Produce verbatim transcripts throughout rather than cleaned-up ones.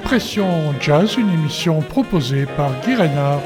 Expression Jazz, une émission proposée par Guy Reynard.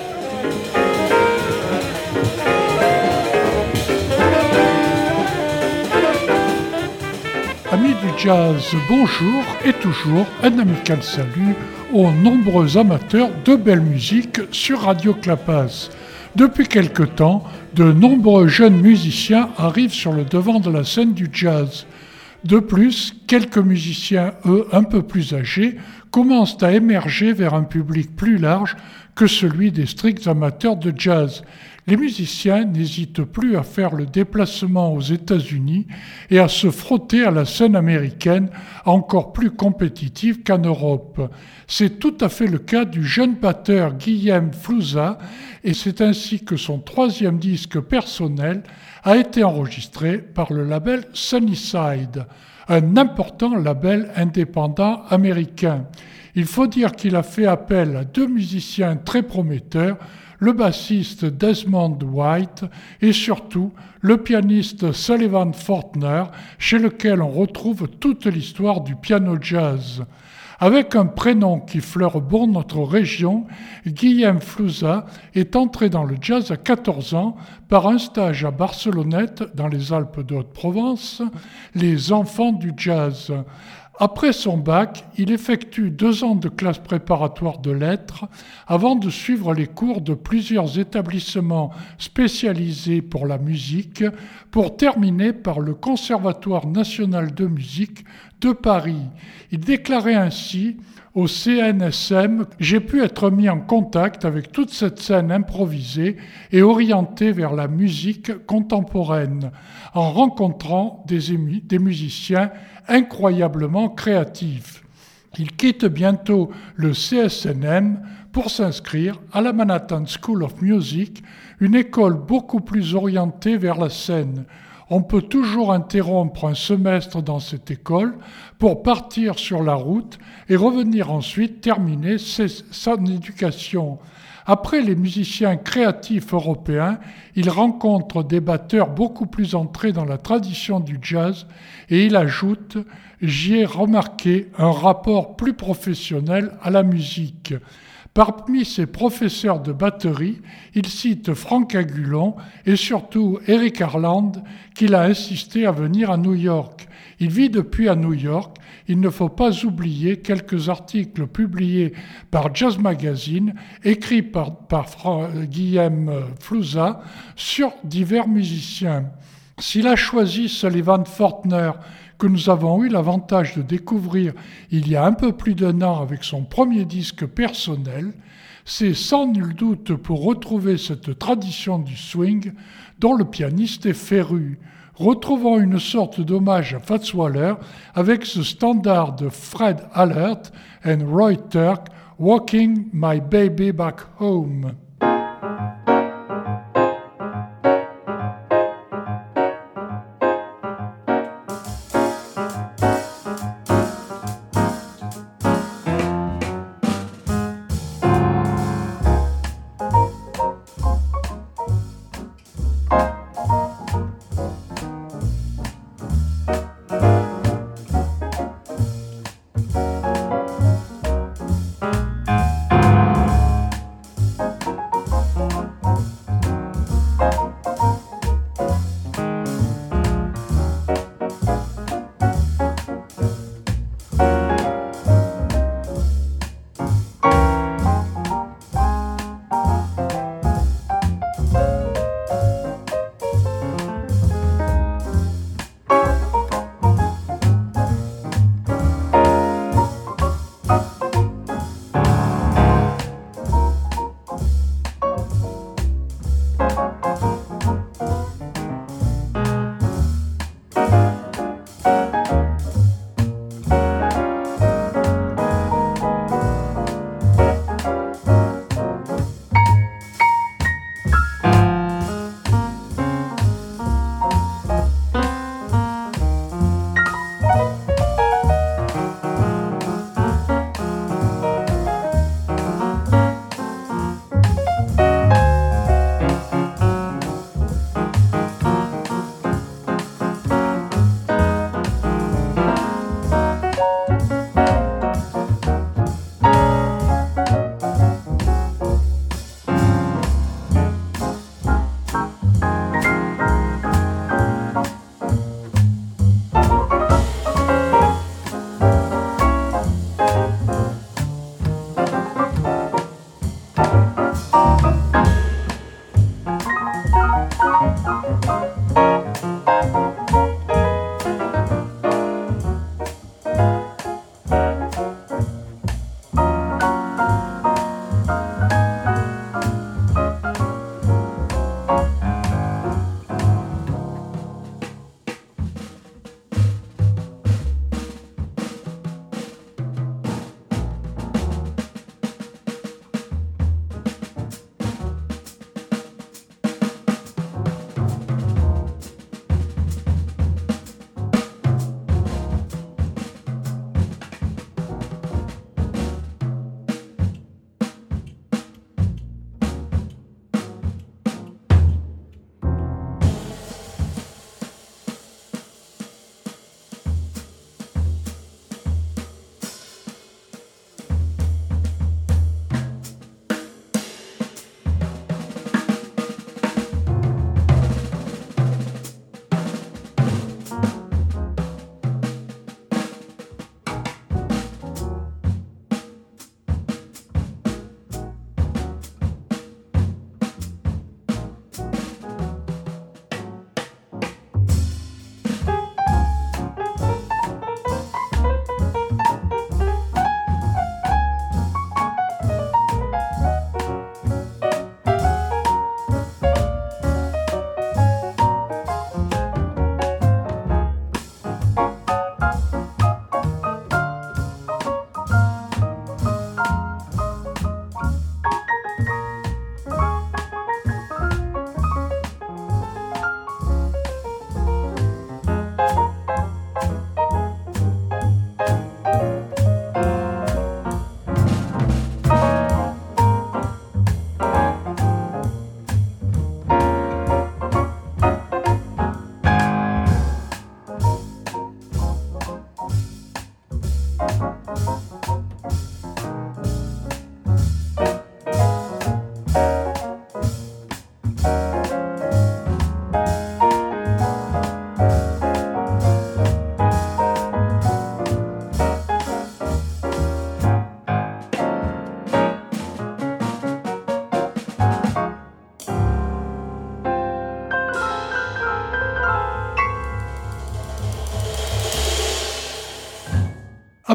Amis du jazz, bonjour et toujours un amical salut aux nombreux amateurs de belle musique sur Radio Clapas. Depuis quelque temps, de nombreux jeunes musiciens arrivent sur le devant de la scène du jazz. De plus, quelques musiciens, eux, un peu plus âgés, commencent à émerger vers un public plus large que celui des stricts amateurs de jazz. Les musiciens n'hésitent plus à faire le déplacement aux États-Unis et à se frotter à la scène américaine, encore plus compétitive qu'en Europe. C'est tout à fait le cas du jeune batteur Guillem Flouza, et c'est ainsi que son troisième disque personnel a été enregistré par le label Sunnyside, un important label indépendant américain. Il faut dire qu'il a fait appel à deux musiciens très prometteurs, le bassiste Desmond White et surtout le pianiste Sullivan Fortner, chez lequel on retrouve toute l'histoire du piano jazz. Avec un prénom qui fleure bon notre région, Guillem Flouza est entré dans le jazz à quatorze ans par un stage à Barcelonnette, dans les Alpes de Haute-Provence, les enfants du jazz. Après son bac, il effectue deux ans de classe préparatoire de lettres avant de suivre les cours de plusieurs établissements spécialisés pour la musique pour terminer par le Conservatoire national de musique de Paris. Il déclarait ainsi au C N S M « J'ai pu être mis en contact avec toute cette scène improvisée et orientée vers la musique contemporaine en rencontrant des, ému- des musiciens incroyablement créatifs. » Il quitte bientôt le C S N M pour s'inscrire à la Manhattan School of Music, une école beaucoup plus orientée vers la scène. On peut toujours interrompre un semestre dans cette école pour partir sur la route et revenir ensuite terminer ses, son éducation. Après les musiciens créatifs européens, il rencontre des batteurs beaucoup plus entrés dans la tradition du jazz et il ajoute « J'y ai remarqué un rapport plus professionnel à la musique ». Parmi ses professeurs de batterie, il cite Frank Agulon et surtout Eric Harland, qu'il a insisté à venir à New York. Il vit depuis à New York. Il ne faut pas oublier quelques articles publiés par Jazz Magazine, écrits par, par Fra- Guillem Flouza, sur divers musiciens. S'il a choisi Sullivan Fortner, que nous avons eu l'avantage de découvrir il y a un peu plus d'un an avec son premier disque personnel, c'est sans nul doute pour retrouver cette tradition du swing dont le pianiste est féru. Retrouvons une sorte d'hommage à Fats Waller avec ce standard de Fred Allert et Roy Turk, « Walking My Baby Back Home ».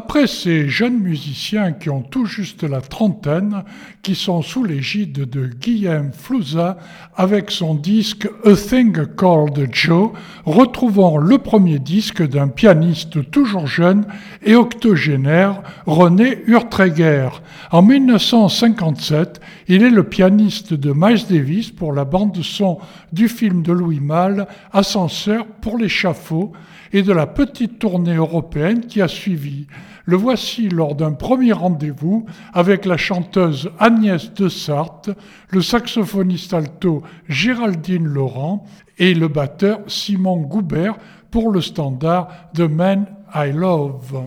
Après ces jeunes musiciens qui ont tout juste la trentaine, qui sont sous l'égide de Guillaume Flouza avec son disque A Thing Called Joe, retrouvons le premier disque d'un pianiste toujours jeune et octogénaire, René Urtreger. En mille neuf cent cinquante-sept, il est le pianiste de Miles Davis pour la bande-son du film de Louis Malle, Ascenseur pour l'échafaud, et de la petite tournée européenne qui a suivi. Le voici lors d'un premier rendez-vous avec la chanteuse Agnès de Sarthe, le saxophoniste alto Géraldine Laurent et le batteur Simon Goubert pour le standard The Man I Love.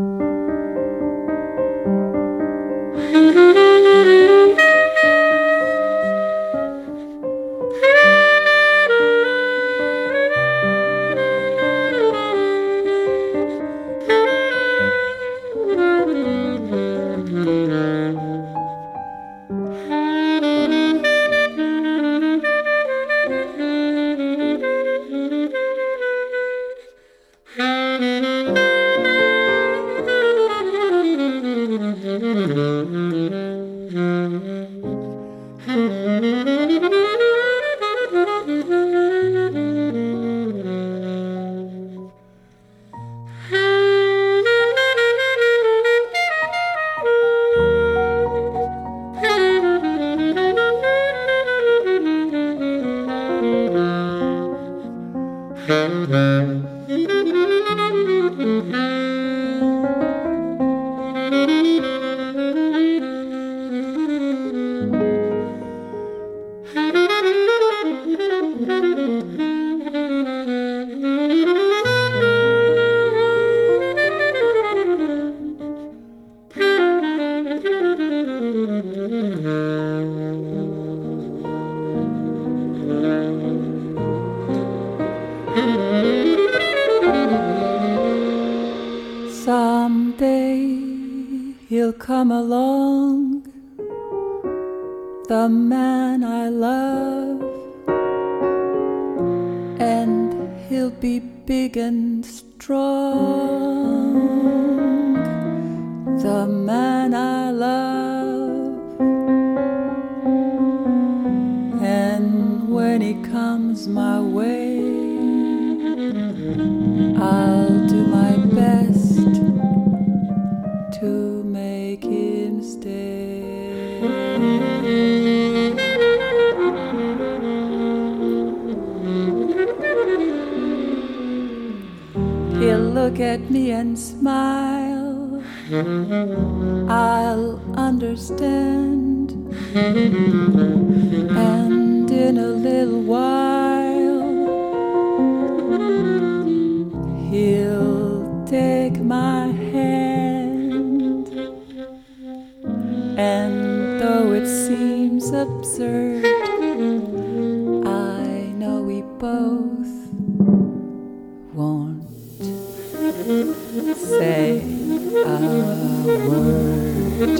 Come along, the man I love, and he'll be big and strong, the man I love. And when he comes my way, I'll do my best to make him stay. He'll look at me and smile, I'll understand, and in a little while he'll take my hand. And though it seems absurd, I know we both won't say a word.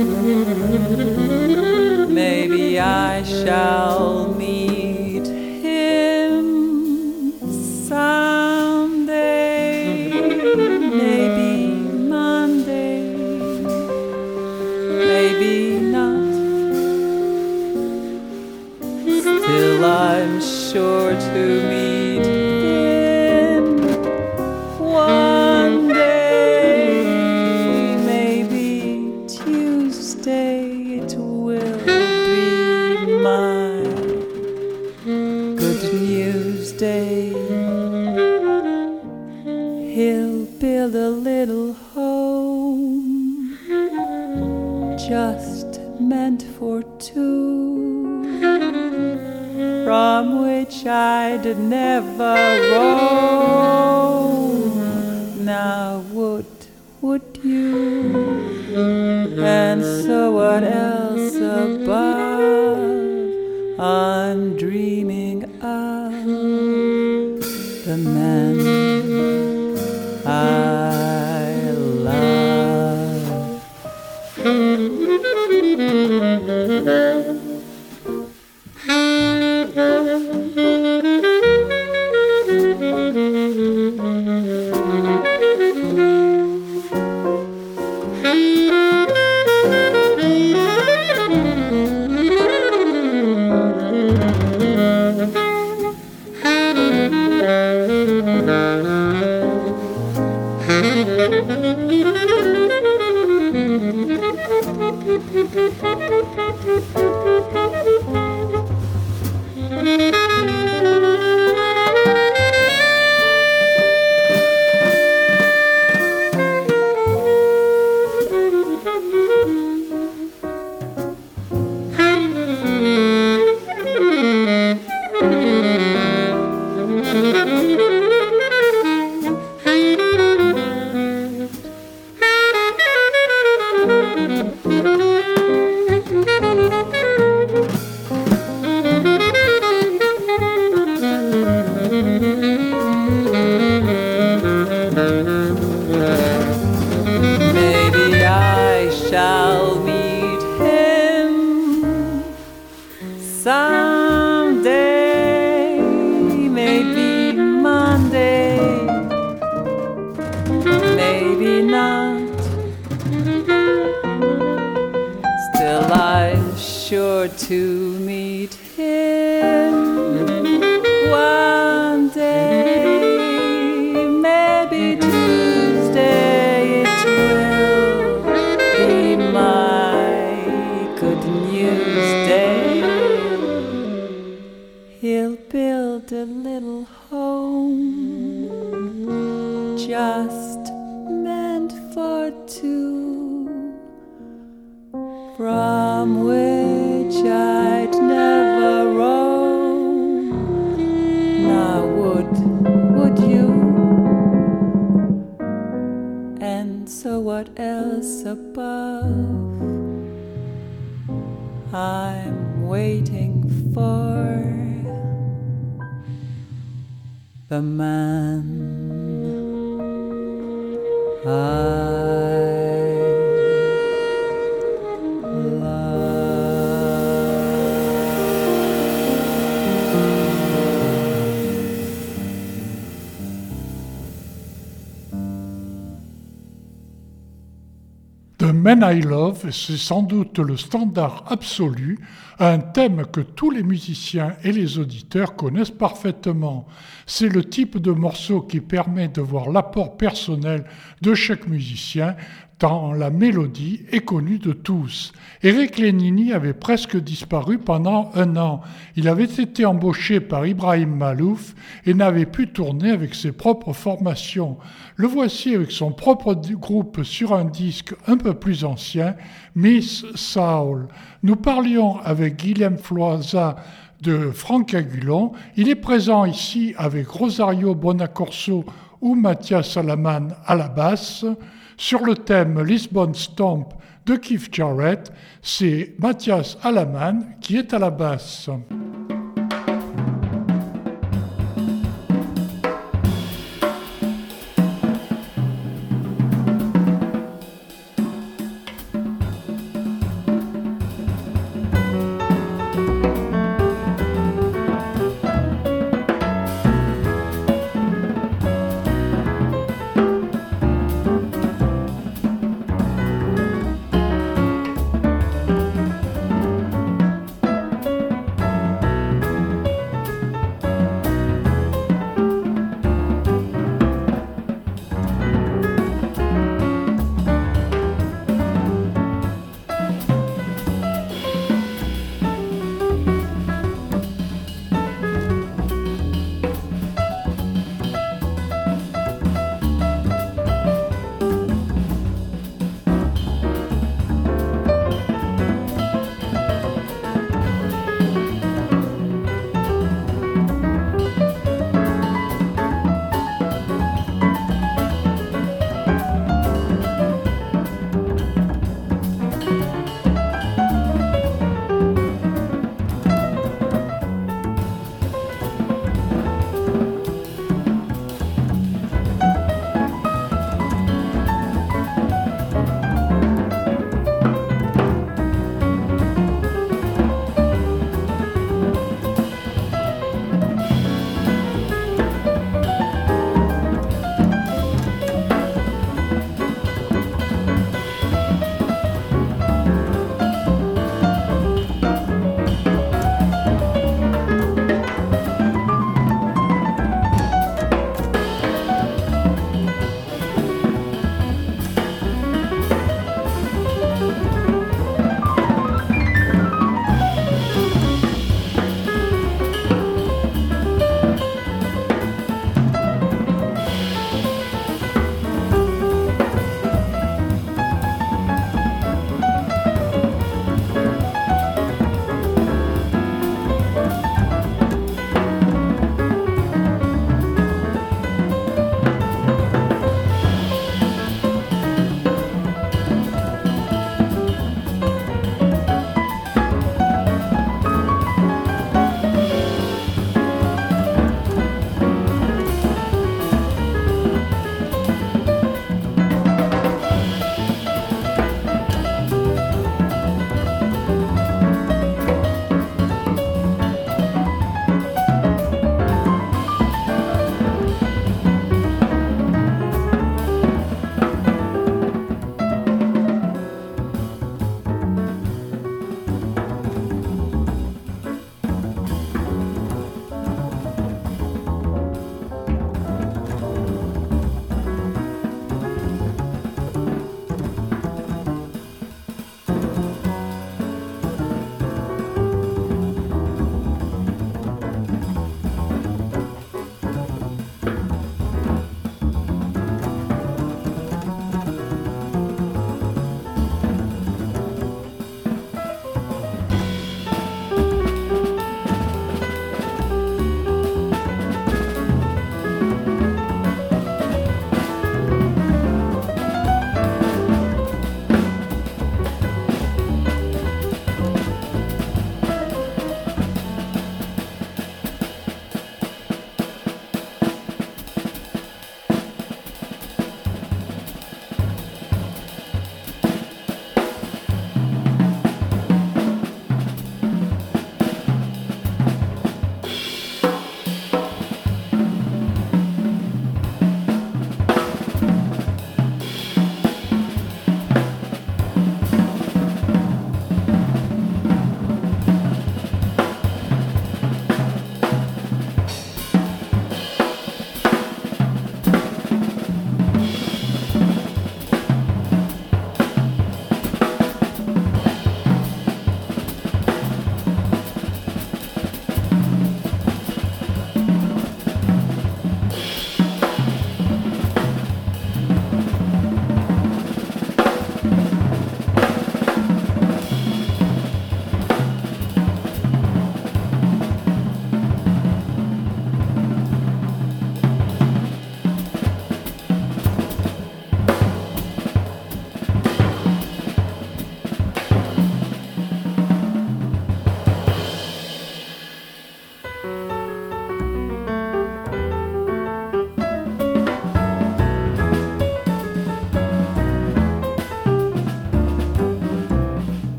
Maybe I shall meet him someday, maybe Monday, maybe not. Still I'm sure to meet him one day. Maybe Tuesday it will be my Good News Day. He'll build a little home just meant for two, from which I'd never roam. Now would, would you? And so what else above? I'm dreaming of the man I love. The Man I Love, c'est sans doute le standard absolu, un thème que tous les musiciens et les auditeurs connaissent parfaitement. C'est le type de morceau qui permet de voir l'apport personnel de chaque musicien, tant la mélodie est connue de tous. Eric Lénini avait presque disparu pendant un an. Il avait été embauché par Ibrahim Malouf et n'avait pu tourner avec ses propres formations. Le voici avec son propre groupe sur un disque un peu plus ancien, Miss Soul. Nous parlions avec Guilhem Floisa de Franck Agulon. Il est présent ici avec Rosario Bonaccorso ou Mathias Alaman à la basse. Sur le thème Lisbon Stomp de Keith Jarrett, c'est Mathias Alaman qui est à la basse.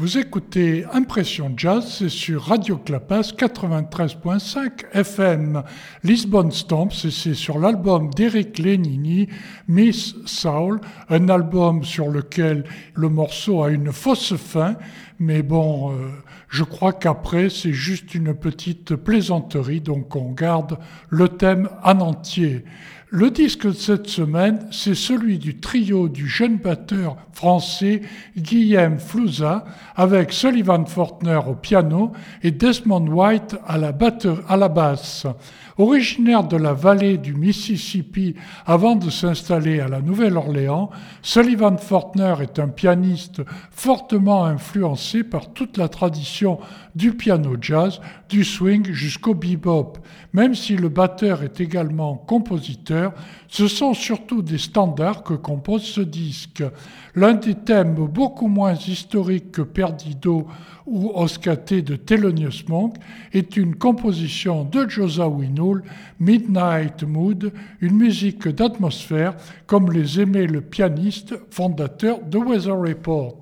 Vous écoutez Impression Jazz, c'est sur Radio Clapas quatre-vingt-treize virgule cinq F M. Lisbonne Stomps, et c'est sur l'album d'Eric Lenini, Miss Soul, un album sur lequel le morceau a une fausse fin, mais bon, euh, je crois qu'après c'est juste une petite plaisanterie, donc on garde le thème en entier. Le disque de cette semaine, c'est celui du trio du jeune batteur français Guillaume Flouza, avec Sullivan Fortner au piano et Desmond White à la, batteur, à la basse. Originaire de la vallée du Mississippi avant de s'installer à la Nouvelle-Orléans, Sullivan Fortner est un pianiste fortement influencé par toute la tradition du piano jazz, du swing jusqu'au bebop. Même si le batteur est également compositeur, ce sont surtout des standards que compose ce disque. L'un des thèmes beaucoup moins historiques que Perdido ou Oscate de Thelonious Monk est une composition de Josa Winoul, Midnight Mood, une musique d'atmosphère comme les aimait le pianiste fondateur de Weather Report.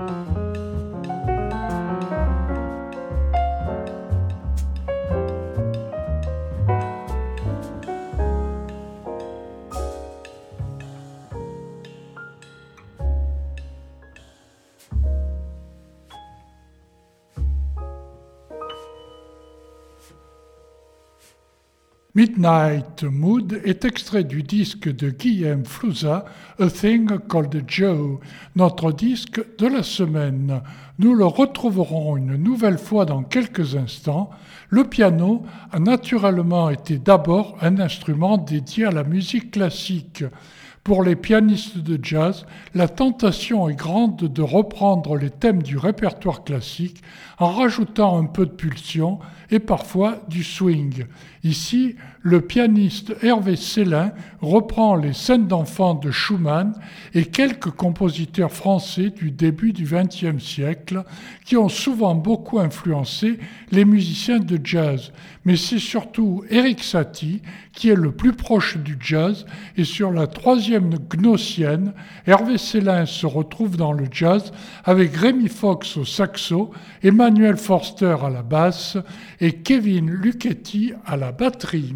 Midnight Mood est extrait du disque de Guillaume Flouza, A Thing Called Joe, notre disque de la semaine. Nous le retrouverons une nouvelle fois dans quelques instants. Le piano a naturellement été d'abord un instrument dédié à la musique classique. Pour les pianistes de jazz, la tentation est grande de reprendre les thèmes du répertoire classique en rajoutant un peu de pulsion et parfois du swing. Ici, le pianiste Hervé Célin reprend les scènes d'enfants de Schumann et quelques compositeurs français du début du vingtième siècle qui ont souvent beaucoup influencé les musiciens de jazz. Mais c'est surtout Erik Satie qui est le plus proche du jazz et sur la troisième gnossienne, Hervé Célin se retrouve dans le jazz avec Rémi Fox au saxo, Emmanuel Forster à la basse et Kevin Lucchetti à la batterie.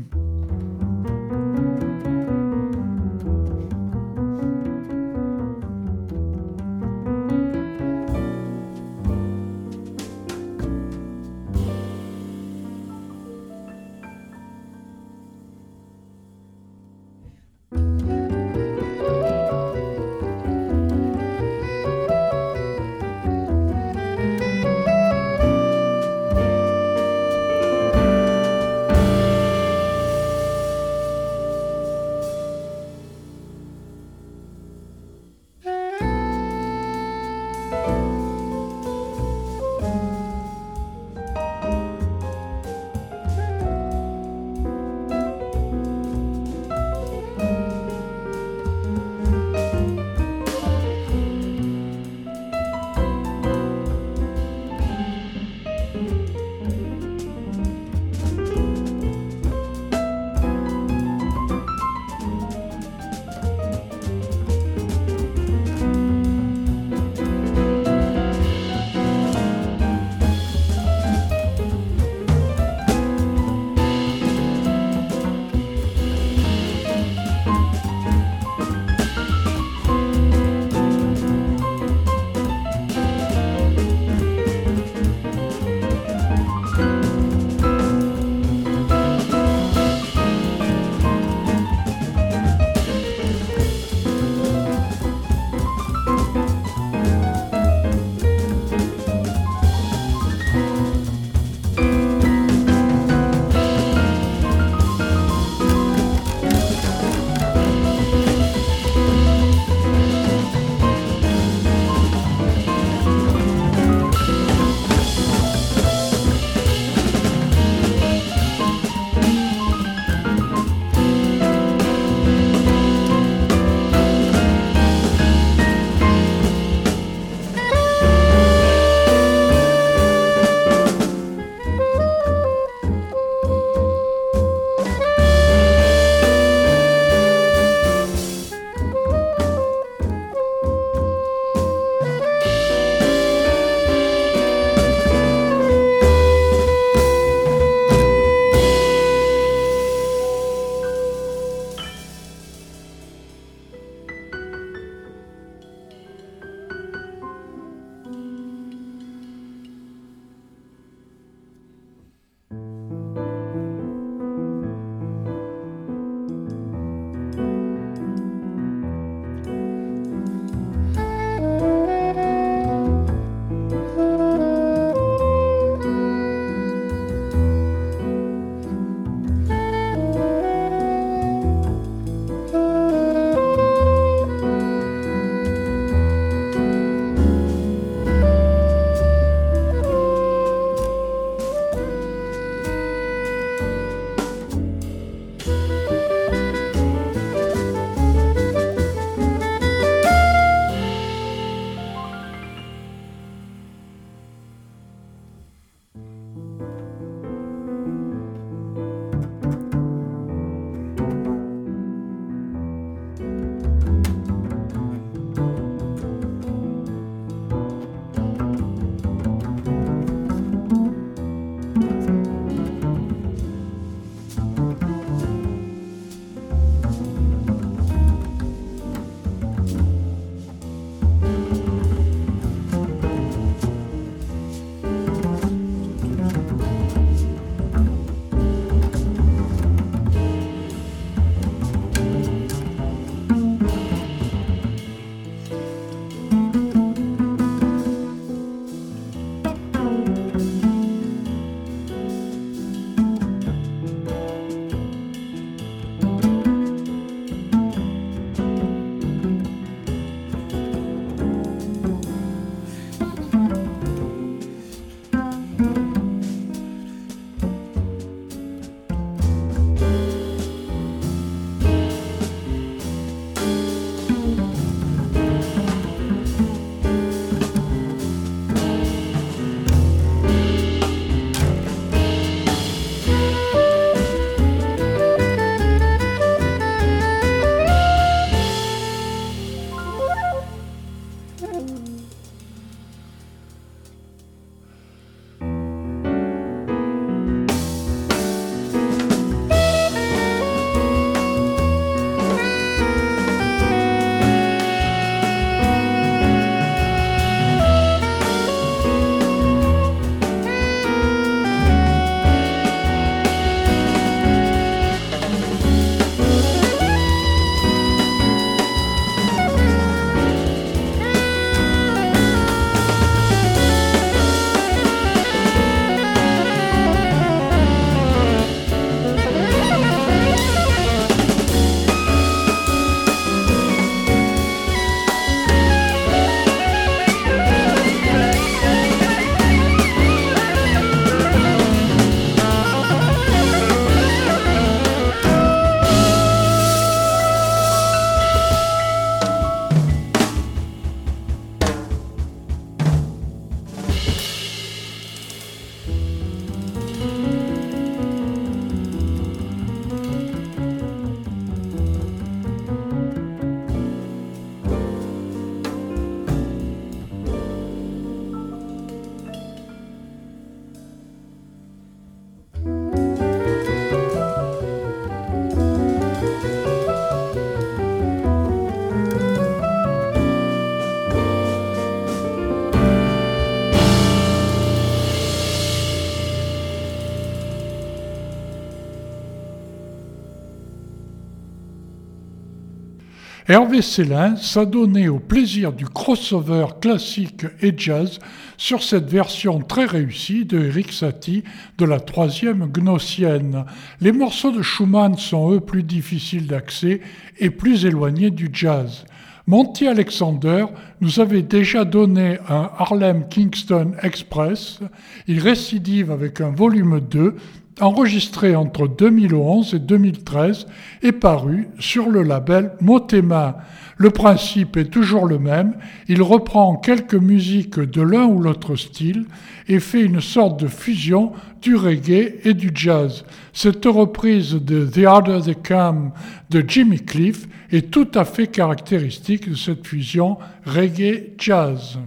Hervé Célin s'adonnait au plaisir du crossover classique et jazz sur cette version très réussie de Erik Satie de la troisième Gnossienne. Les morceaux de Schumann sont eux plus difficiles d'accès et plus éloignés du jazz. Monty Alexander nous avait déjà donné un Harlem Kingston Express. Il récidive avec un volume deux, enregistré entre deux mille onze et deux mille treize et paru sur le label Motema. Le principe est toujours le même, il reprend quelques musiques de l'un ou l'autre style et fait une sorte de fusion du reggae et du jazz. Cette reprise de The Harder They Come de Jimmy Cliff est tout à fait caractéristique de cette fusion reggae-jazz.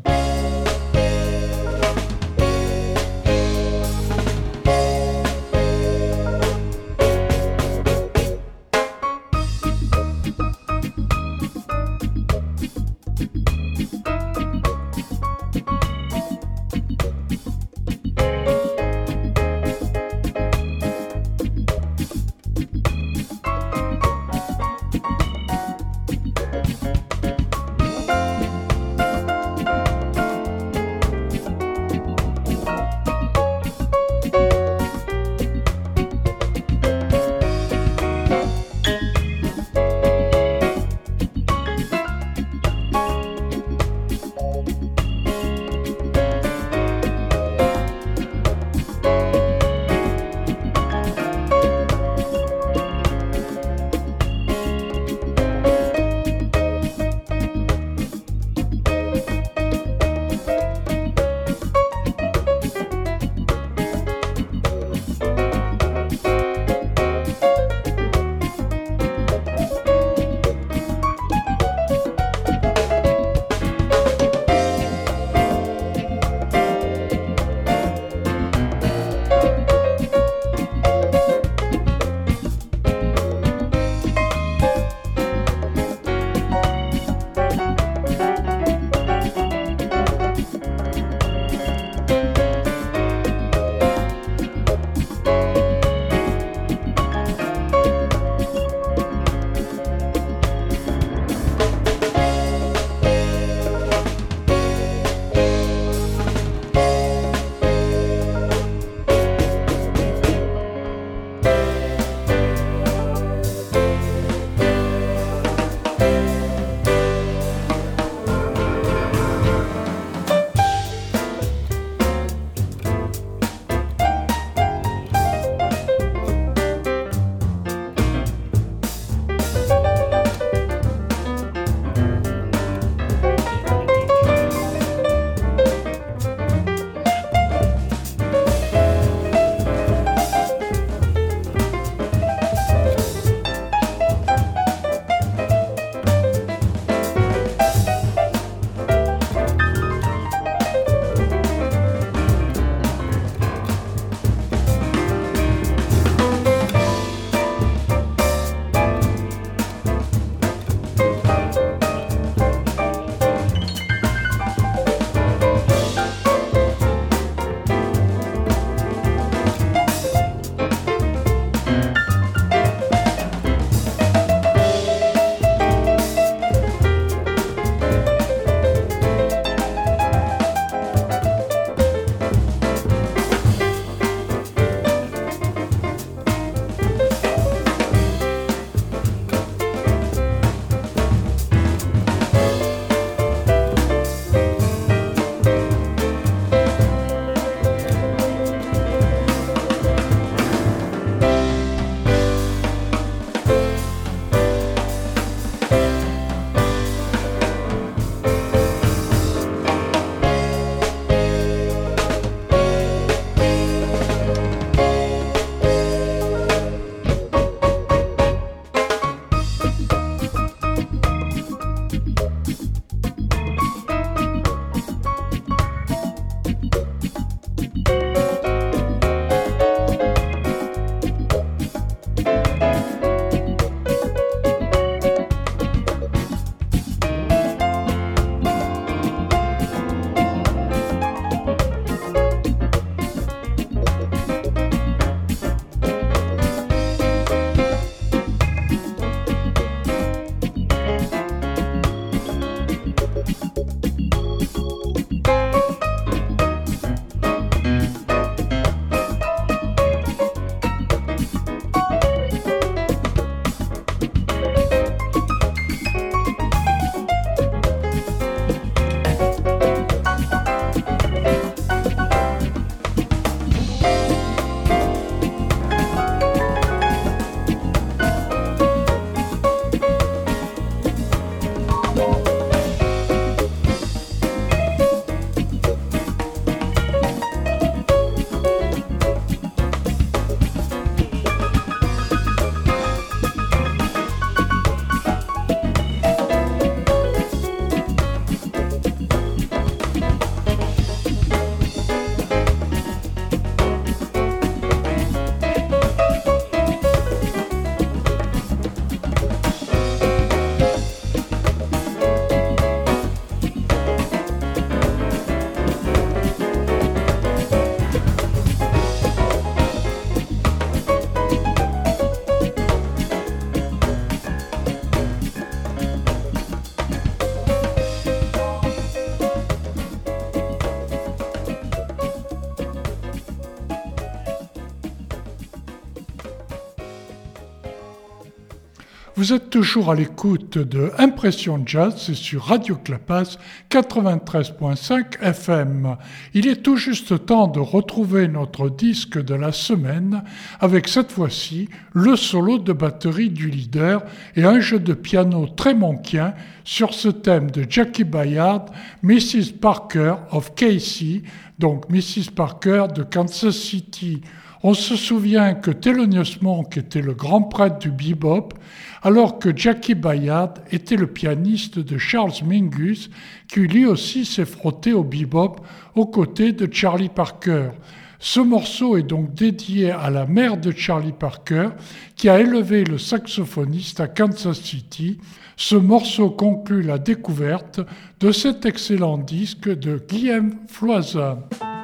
Vous êtes toujours à l'écoute de Impression Jazz, c'est sur Radio Clapas quatre-vingt-treize virgule cinq F M. Il est tout juste temps de retrouver notre disque de la semaine avec cette fois-ci le solo de batterie du leader et un jeu de piano très mankien sur ce thème de Jackie Bayard, missus Parker of K C, donc missus Parker de Kansas City. On se souvient que Thelonious Monk était le grand prêtre du bebop, alors que Jackie Bayard était le pianiste de Charles Mingus, qui lui aussi s'est frotté au bebop aux côtés de Charlie Parker. Ce morceau est donc dédié à la mère de Charlie Parker, qui a élevé le saxophoniste à Kansas City. Ce morceau conclut la découverte de cet excellent disque de Guillaume Floisa.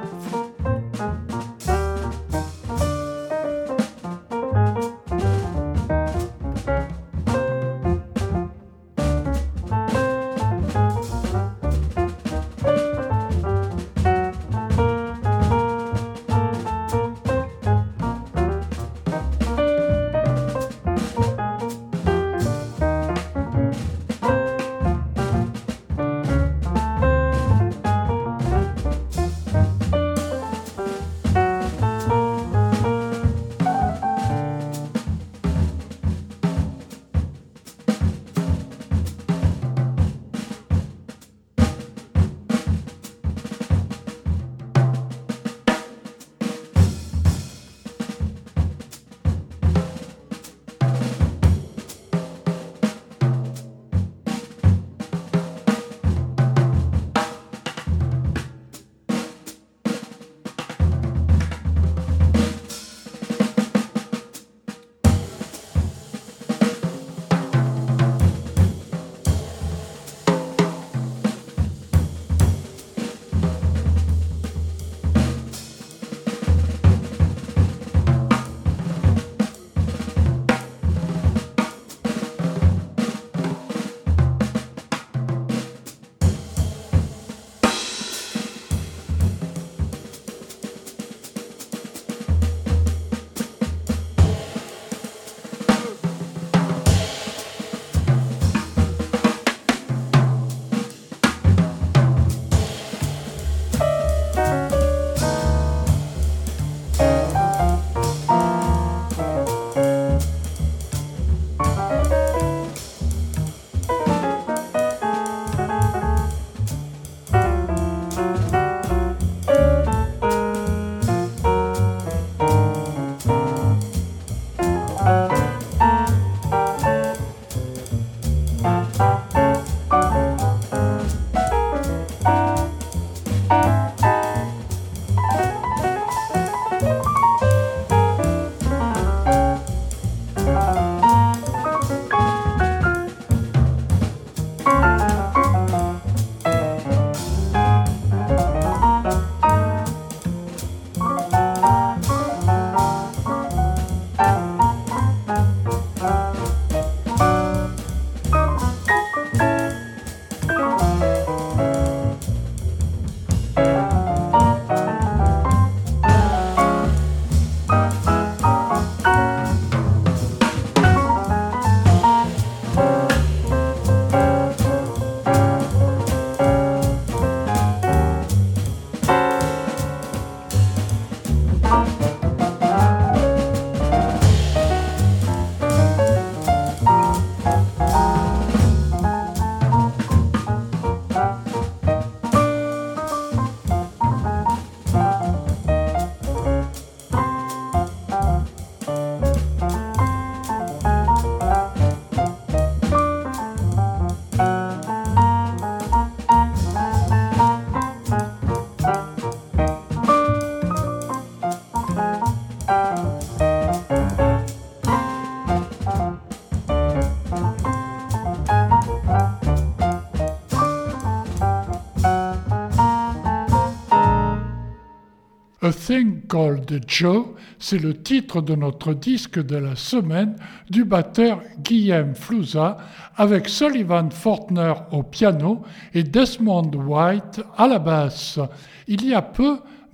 A Thing Called Joe, c'est le titre de notre disque de la semaine du batteur Guillaume Floisa avec Sullivan Fortner au piano et Desmond White à la basse. Il y a peu,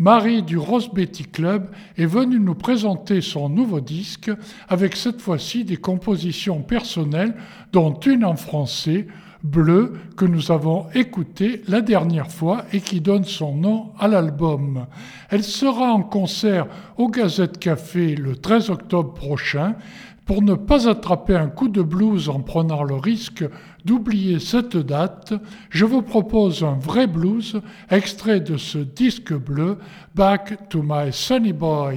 Marie du Rose Betty Club est venue nous présenter son nouveau disque avec cette fois-ci des compositions personnelles, dont une en français, Bleu, que nous avons écouté la dernière fois et qui donne son nom à l'album. Elle sera en concert au Gazette Café le treize octobre prochain. Pour ne pas attraper un coup de blues en prenant le risque d'oublier cette date, je vous propose un vrai blues, extrait de ce disque bleu, Back to My Sunny Boy.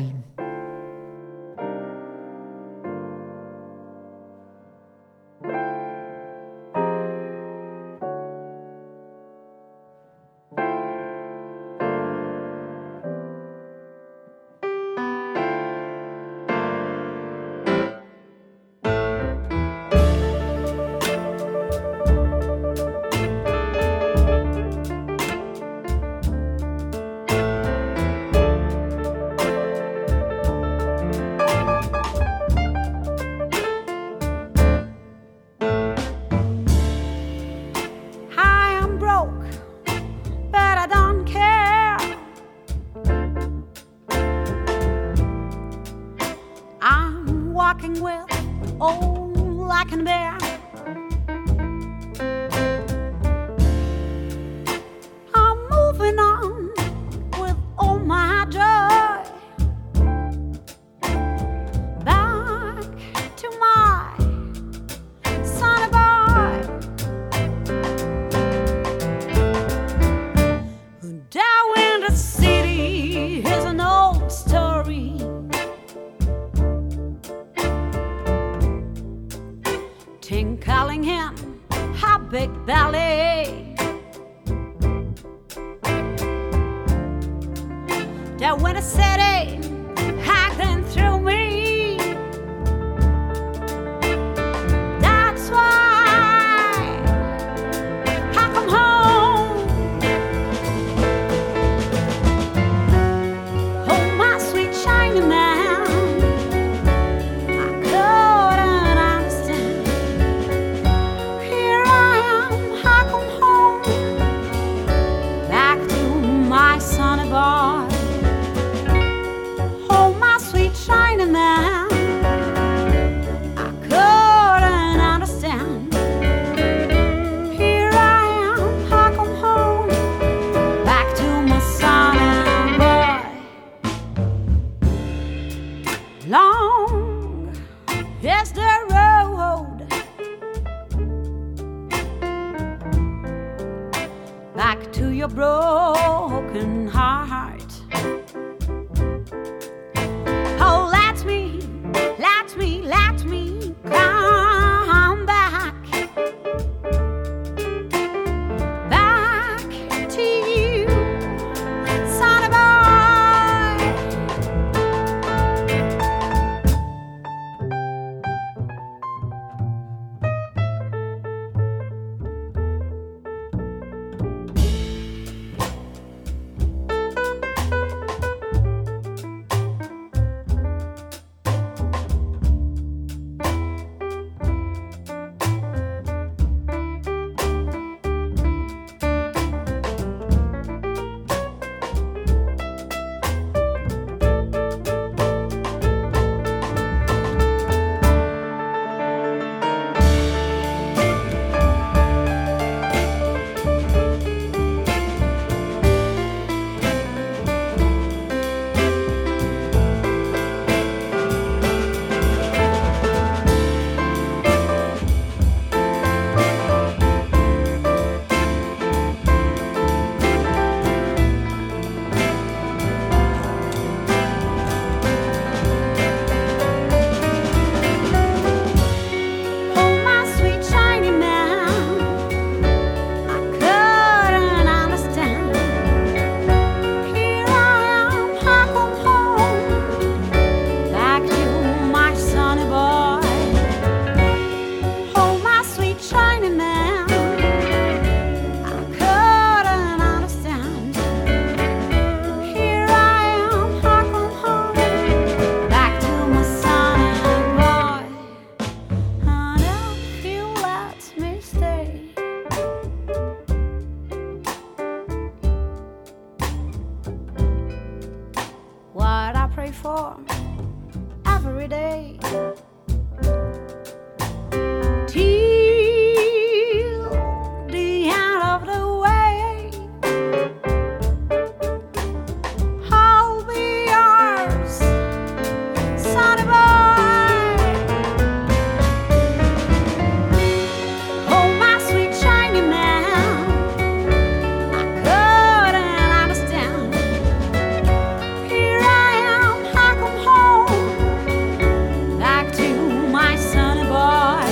pray for every day. Till the end of the way, I'll be yours, sonny boy. Oh, my sweet shiny man, I couldn't understand. Here I am, I come home, back to my sonny boy.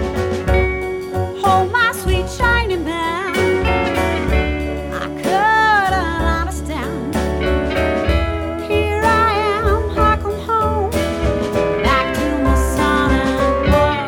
Oh, my sweet shiny man, I couldn't understand. Here I am, I come home, back to my sonny boy.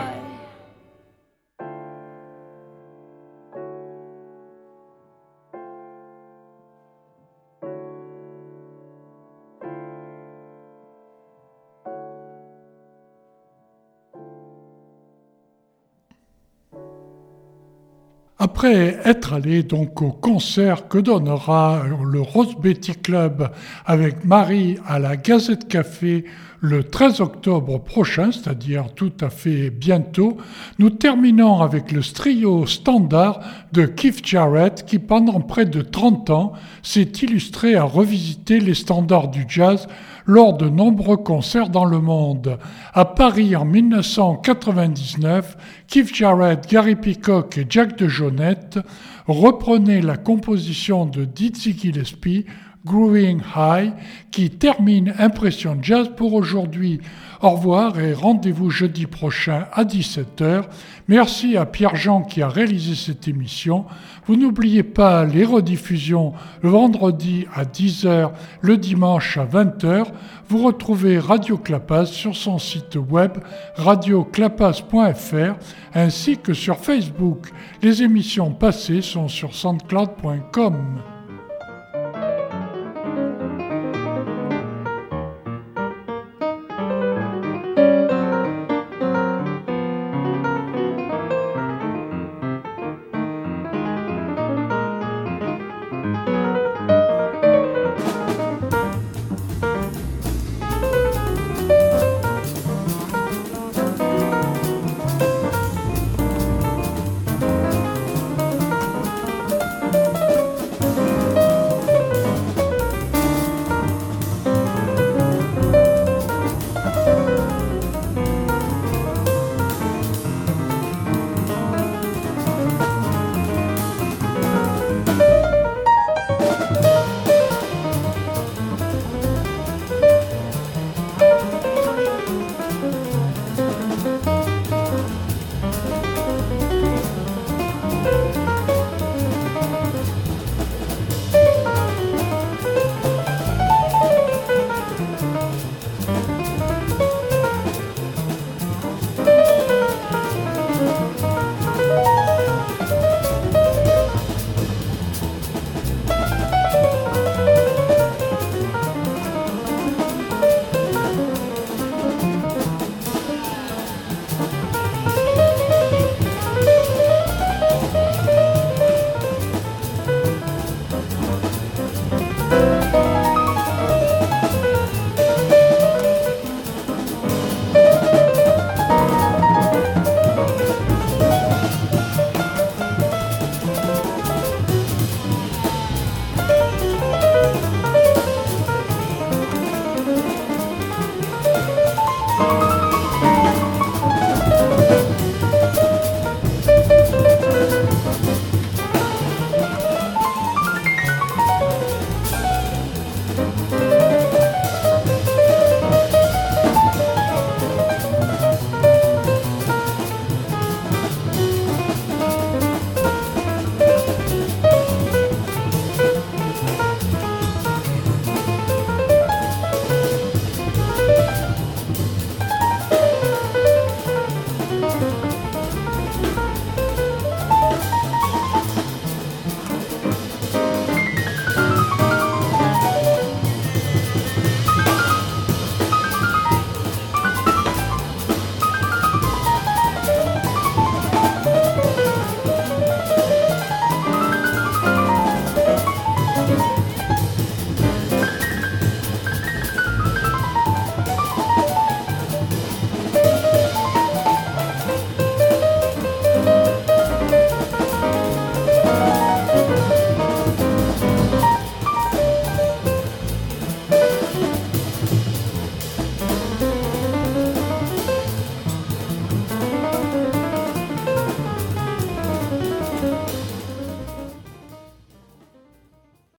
Après être allé donc au concert que donnera le Rose Betty Club avec Marie à la Gazette Café le treize octobre prochain, c'est-à-dire tout à fait bientôt, nous terminons avec le trio standard de Keith Jarrett qui pendant près de trente ans s'est illustré à revisiter les standards du jazz lors de nombreux concerts dans le monde. À Paris en dix-neuf cent quatre-vingt-dix-neuf, Keith Jarrett, Gary Peacock et Jack DeJohnette reprenaient la composition de Dizzy Gillespie, Growing High, qui termine Impression Jazz pour aujourd'hui. Au revoir et rendez-vous jeudi prochain à dix-sept heures. Merci à Pierre-Jean qui a réalisé cette émission. Vous n'oubliez pas les rediffusions le vendredi à dix heures, le dimanche à vingt heures. Vous retrouvez Radio Clapas sur son site web radio clapas point f r ainsi que sur Facebook. Les émissions passées sont sur soundcloud point com.